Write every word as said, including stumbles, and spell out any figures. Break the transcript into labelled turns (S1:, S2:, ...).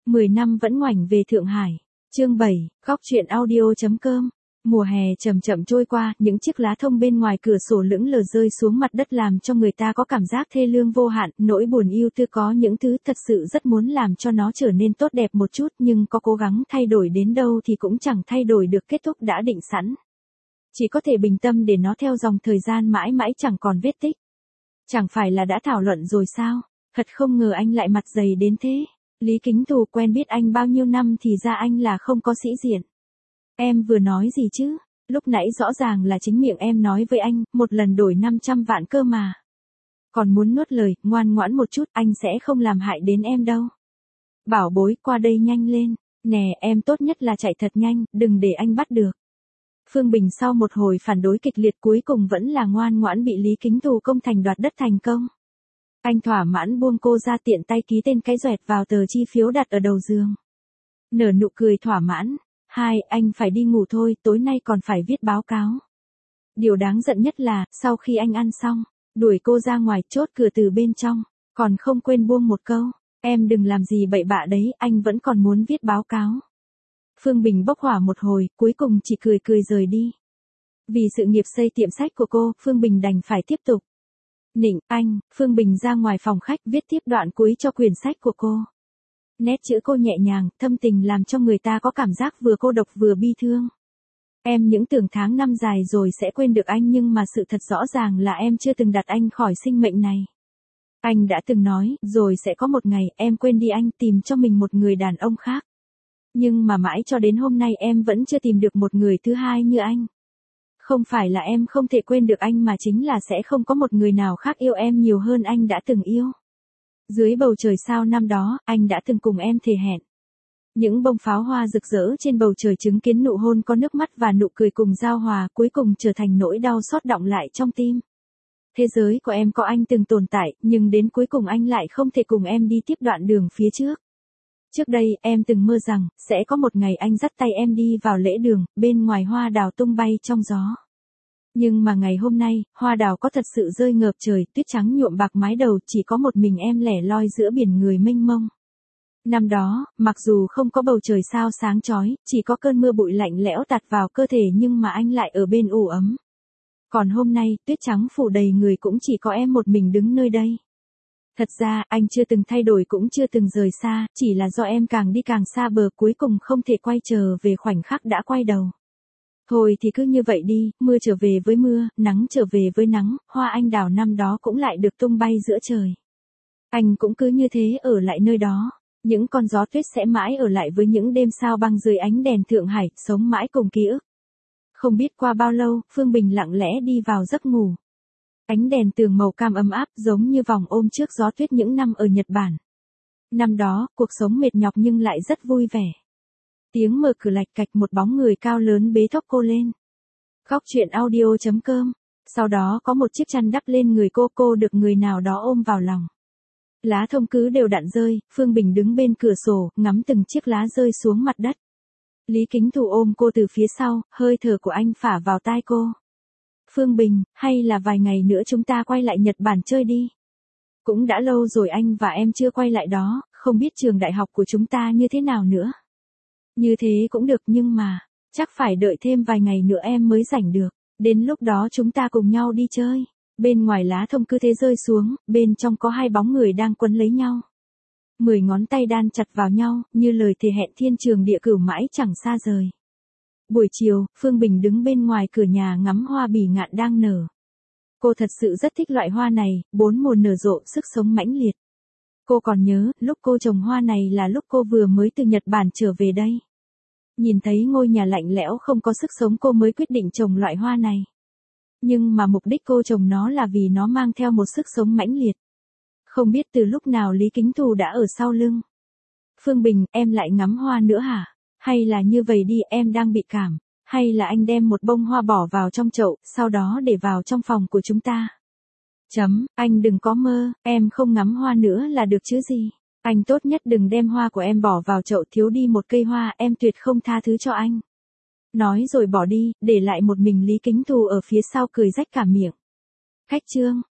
S1: mười năm vẫn ngoảnh về Thượng Hải. Chương bảy, góc truyện audio chấm com. Mùa hè chậm chậm trôi qua, những chiếc lá thông bên ngoài cửa sổ lững lờ rơi xuống mặt đất làm cho người ta có cảm giác thê lương vô hạn, nỗi buồn ưu tư có những thứ thật sự rất muốn làm cho nó trở nên tốt đẹp một chút, nhưng có cố gắng thay đổi đến đâu thì cũng chẳng thay đổi được kết thúc đã định sẵn. Chỉ có thể bình tâm để nó theo dòng thời gian mãi mãi chẳng còn vết tích. Chẳng phải là đã thảo luận rồi sao? Thật không ngờ anh lại mặt dày đến thế. Lý Kính Thù quen biết anh bao nhiêu năm thì ra anh là không có sĩ diện. Em vừa nói gì chứ? Lúc nãy rõ ràng là chính miệng em nói với anh, một lần đổi năm trăm vạn cơ mà. Còn muốn nuốt lời, ngoan ngoãn một chút, anh sẽ không làm hại đến em đâu. Bảo bối, qua đây nhanh lên. Nè, em tốt nhất là chạy thật nhanh, đừng để anh bắt được. Phương Bình sau một hồi phản đối kịch liệt cuối cùng vẫn là ngoan ngoãn bị Lý Kính Thù công thành đoạt đất thành công. Anh thỏa mãn buông cô ra, tiện tay ký tên cái doẹt vào tờ chi phiếu đặt ở đầu giường. Nở nụ cười thỏa mãn. Hai, anh phải đi ngủ thôi, tối nay còn phải viết báo cáo. Điều đáng giận nhất là, sau khi anh ăn xong, đuổi cô ra ngoài, chốt cửa từ bên trong, còn không quên buông một câu. Em đừng làm gì bậy bạ đấy, anh vẫn còn muốn viết báo cáo. Phương Bình bốc hỏa một hồi, cuối cùng chỉ cười cười rời đi. Vì sự nghiệp xây tiệm sách của cô, Phương Bình đành phải tiếp tục. Nịnh, anh, Phương Bình ra ngoài phòng khách viết tiếp đoạn cuối cho quyển sách của cô. Nét chữ cô nhẹ nhàng, thâm tình làm cho người ta có cảm giác vừa cô độc vừa bi thương. Em những tưởng tháng năm dài rồi sẽ quên được anh, nhưng mà sự thật rõ ràng là em chưa từng đặt anh khỏi sinh mệnh này. Anh đã từng nói, rồi sẽ có một ngày em quên đi anh, tìm cho mình một người đàn ông khác. Nhưng mà mãi cho đến hôm nay em vẫn chưa tìm được một người thứ hai như anh. Không phải là em không thể quên được anh mà chính là sẽ không có một người nào khác yêu em nhiều hơn anh đã từng yêu. Dưới bầu trời sao năm đó, anh đã từng cùng em thề hẹn. Những bông pháo hoa rực rỡ trên bầu trời chứng kiến nụ hôn có nước mắt và nụ cười cùng giao hòa, cuối cùng trở thành nỗi đau xót đọng lại trong tim. Thế giới của em có anh từng tồn tại, nhưng đến cuối cùng anh lại không thể cùng em đi tiếp đoạn đường phía trước. Trước đây, em từng mơ rằng, sẽ có một ngày anh dắt tay em đi vào lễ đường, bên ngoài hoa đào tung bay trong gió. Nhưng mà ngày hôm nay, hoa đào có thật sự rơi ngợp trời, tuyết trắng nhuộm bạc mái đầu, chỉ có một mình em lẻ loi giữa biển người mênh mông. Năm đó, mặc dù không có bầu trời sao sáng chói, chỉ có cơn mưa bụi lạnh lẽo tạt vào cơ thể, nhưng mà anh lại ở bên ủ ấm. Còn hôm nay, tuyết trắng phủ đầy người cũng chỉ có em một mình đứng nơi đây. Thật ra, anh chưa từng thay đổi cũng chưa từng rời xa, chỉ là do em càng đi càng xa bờ, cuối cùng không thể quay trở về khoảnh khắc đã quay đầu. Thôi thì cứ như vậy đi, mưa trở về với mưa, nắng trở về với nắng, hoa anh đào năm đó cũng lại được tung bay giữa trời. Anh cũng cứ như thế ở lại nơi đó, những con gió tuyết sẽ mãi ở lại với những đêm sao băng dưới ánh đèn Thượng Hải, sống mãi cùng ký ức. Không biết qua bao lâu, Phương Bình lặng lẽ đi vào giấc ngủ. Ánh đèn tường màu cam ấm áp giống như vòng ôm trước gió tuyết những năm ở Nhật Bản. Năm đó, cuộc sống mệt nhọc nhưng lại rất vui vẻ. Tiếng mở cửa lạch cạch, một bóng người cao lớn bế thốc cô lên. Góc truyện audio chấm com. Sau đó có một chiếc chăn đắp lên người cô, cô được người nào đó ôm vào lòng. Lá thông cứ đều đặn rơi, Phương Bình đứng bên cửa sổ, ngắm từng chiếc lá rơi xuống mặt đất. Lý Kính Thù ôm cô từ phía sau, hơi thở của anh phả vào tai cô. Phương Bình, hay là vài ngày nữa chúng ta quay lại Nhật Bản chơi đi. Cũng đã lâu rồi anh và em chưa quay lại đó, không biết trường đại học của chúng ta như thế nào nữa. Như thế cũng được, nhưng mà, chắc phải đợi thêm vài ngày nữa em mới rảnh được, đến lúc đó chúng ta cùng nhau đi chơi. Bên ngoài lá thông cứ thế rơi xuống, bên trong có hai bóng người đang quấn lấy nhau. Mười ngón tay đan chặt vào nhau, như lời thề hẹn thiên trường địa cửu mãi chẳng xa rời. Buổi chiều, Phương Bình đứng bên ngoài cửa nhà ngắm hoa bỉ ngạn đang nở. Cô thật sự rất thích loại hoa này, bốn mùa nở rộ, sức sống mãnh liệt. Cô còn nhớ, lúc cô trồng hoa này là lúc cô vừa mới từ Nhật Bản trở về đây. Nhìn thấy ngôi nhà lạnh lẽo không có sức sống, cô mới quyết định trồng loại hoa này. Nhưng mà mục đích cô trồng nó là vì nó mang theo một sức sống mãnh liệt. Không biết từ lúc nào Lý Kính Thù đã ở sau lưng. Phương Bình, em lại ngắm hoa nữa hả? Hay là như vậy đi, em đang bị cảm. Hay là anh đem một bông hoa bỏ vào trong chậu, sau đó để vào trong phòng của chúng ta. Chấm, anh đừng có mơ, em không ngắm hoa nữa là được chứ gì. Anh tốt nhất đừng đem hoa của em bỏ vào chậu, thiếu đi một cây hoa, em tuyệt không tha thứ cho anh. Nói rồi bỏ đi, để lại một mình Lý Kính Thù ở phía sau cười rách cả miệng. Khách trương.